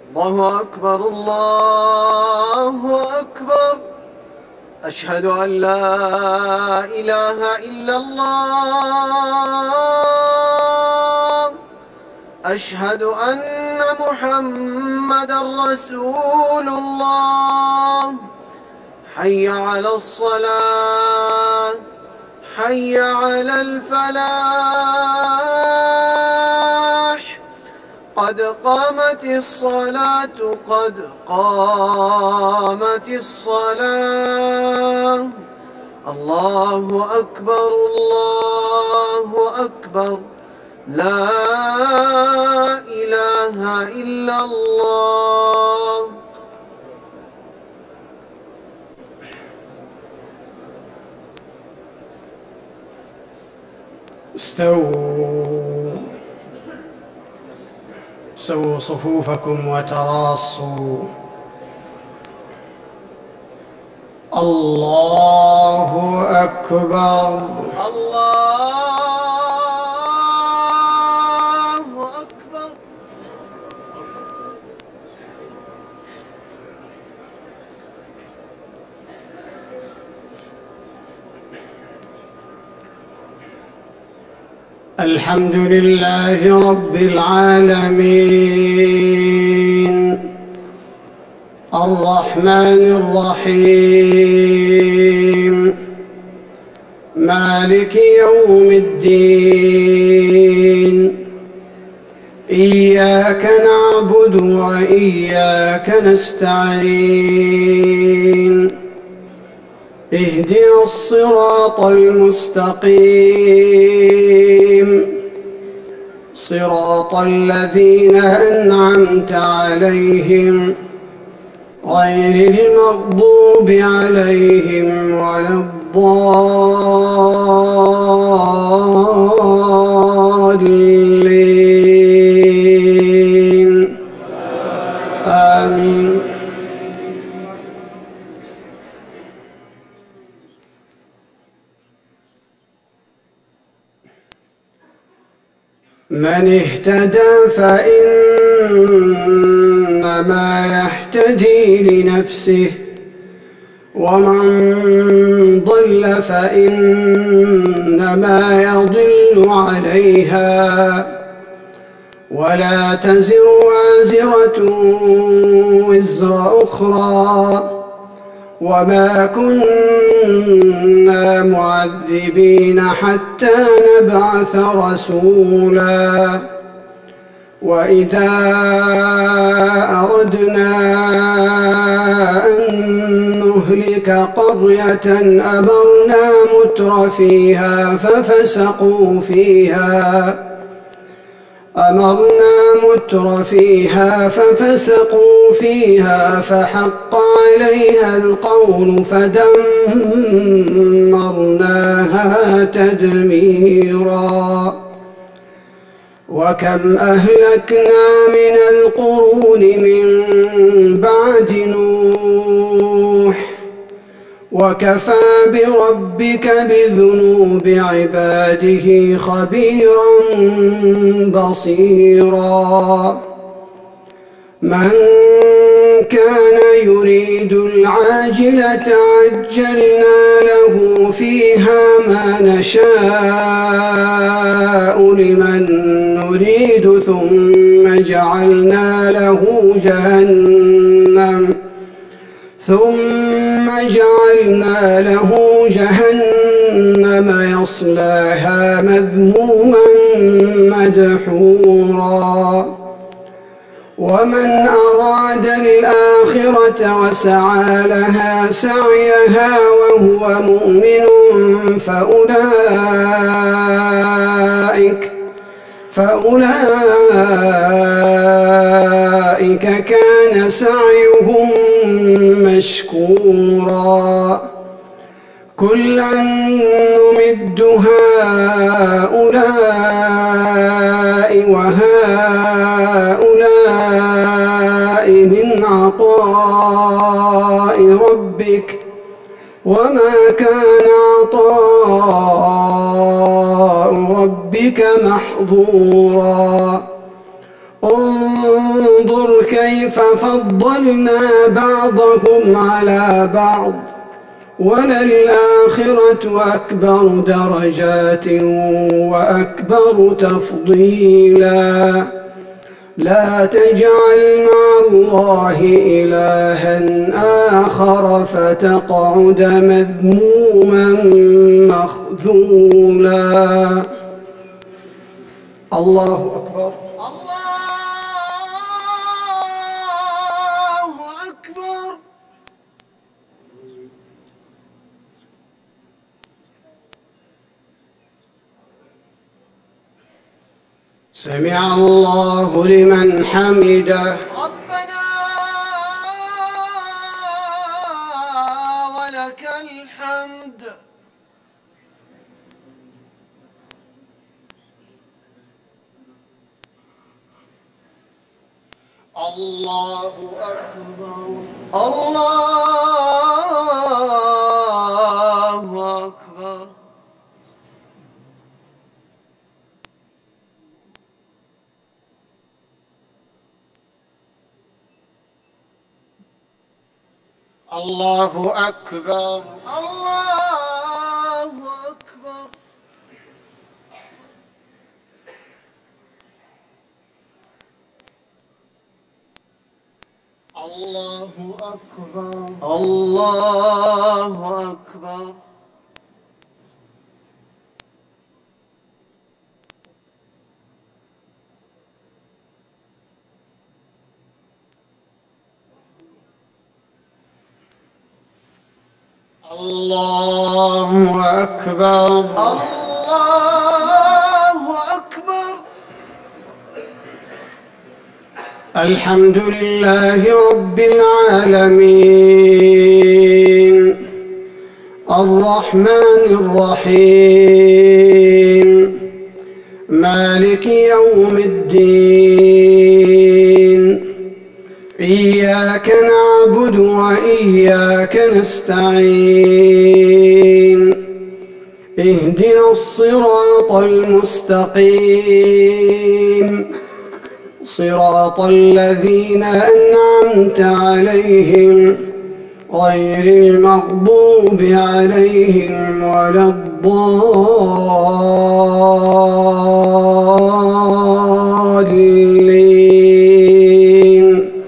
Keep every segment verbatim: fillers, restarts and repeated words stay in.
الله أكبر الله أكبر. أشهد أن لا إله إلا الله. أشهد أن محمدًا رسول الله. حي على الصلاة حي على الفلاح. قد قامت الصلاة قد قامت الصلاة. الله أكبر الله أكبر. لا إله إلا الله. استووا سووا صفوفكم وتراصوا. الله أكبر الله أكبر. الحمد لله رب العالمين الرحمن الرحيم مالك يوم الدين. إياك نعبد وإياك نستعين. اهدنا الصراط المستقيم صراط الذين أنعمت عليهم غير المغضوب عليهم ولا الضالين. آمين. من اهتدى فإنما يهتدي لنفسه ومن ضل فإنما يضل عليها ولا تزر وازرة وزر أخرى وما كنا معذبين حتى نبعث رسولا. وإذا أردنا أن نهلك قرية أمرنا متر فيها ففسقوا فيها أمرنا متر فيها ففسقوا فيها فحق عليها القول فدمرناها تدميرا. وكم أهلكنا من القرون من بعد نوح وكفى بربك بذنوب عباده خبيرا بصيرا. من كان يريد العاجلة عجلنا له فيها ما نشاء لمن نريد ثم جعلنا له جهنم ثم جعلنا له جهنم يصلاها مذموما مدحورا. ومن أراد الآخرة وسعى لها سعيها وهو مؤمن فأولئك فأولئك كان سعيهم مشكورا. كلا نمد هؤلاء وهؤلاء من عطاء ربك وما كان عطاء ربك محظورا. انظر انظر كيف فضلنا بعضهم على بعض وللآخرة أكبر درجات وأكبر تفضيلا لا تجعل مع الله إلها آخر فتقعد مذموما مخذولا. الله أكبر. الله أكبر. سمع الله لمن حمده. ربنا ولك الحمد. الله أكبر. الله أكبر. الله أكبر. الله أكبر. الله أكبر. الله أكبر. الله أكبر. الله أكبر. الحمد لله رب العالمين الرحمن الرحيم مالك يوم الدين إياك نعبد وإياك نستعين اهدنا الصراط المستقيم صراط الذين أنعمت عليهم غير المغضوب عليهم ولا الضالين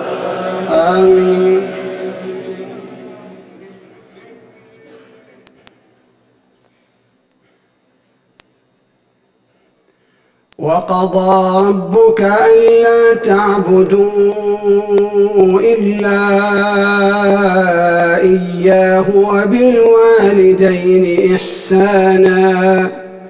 آمين. وقضى ربك ألا تعبدوا إلا إياه وبالوالدين إحسانا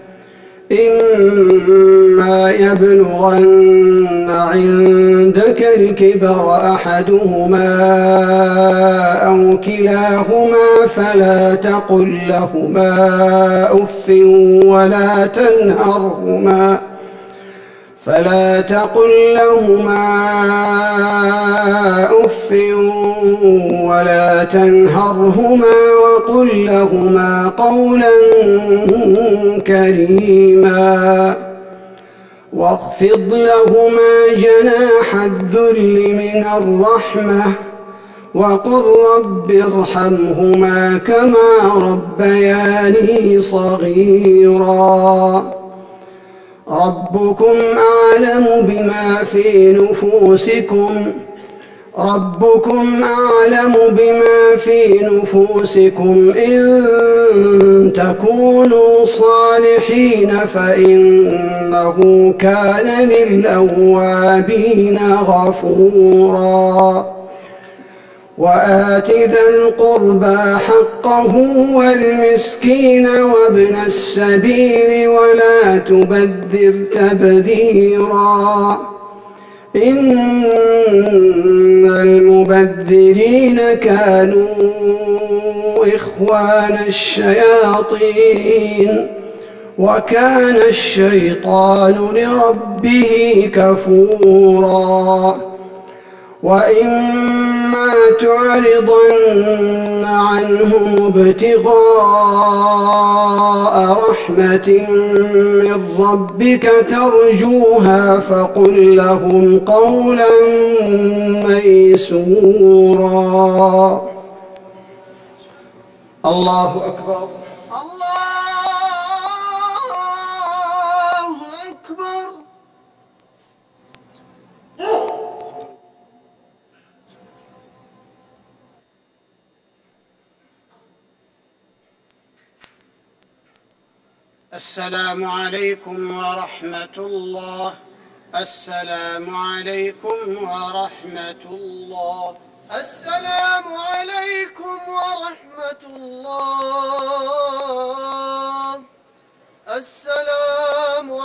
إما يبلغن عندك الكبر أحدهما أو كلاهما فلا تقل لهما أف ولا تنهرهما فلا تقل لهما أف ولا تنهرهما وقل لهما قولا كريما واخفض لهما جناح الذل من الرحمة وقل رب ارحمهما كما ربياني صغيرا. ربكم أعلم بما في نفوسكم ربكم أعلم بما في نفوسكم إن تكونوا صالحين فإنه كان للأوابين غفورا. وآت ذا القربى حقه والمسكين وابن السبيل ولا تبذر تبذيرا إن المبذرين كانوا إخوان الشياطين وكان الشيطان لربه كفورا. وإما ما تعرضن عنهم ابتغاء رحمة من ربك ترجوها فقل لهم قولا ميسورا. الله أكبر. الله أكبر. السلام عليكم ورحمة الله. السلام عليكم ورحمة الله. السلام عليكم ورحمة الله. السلام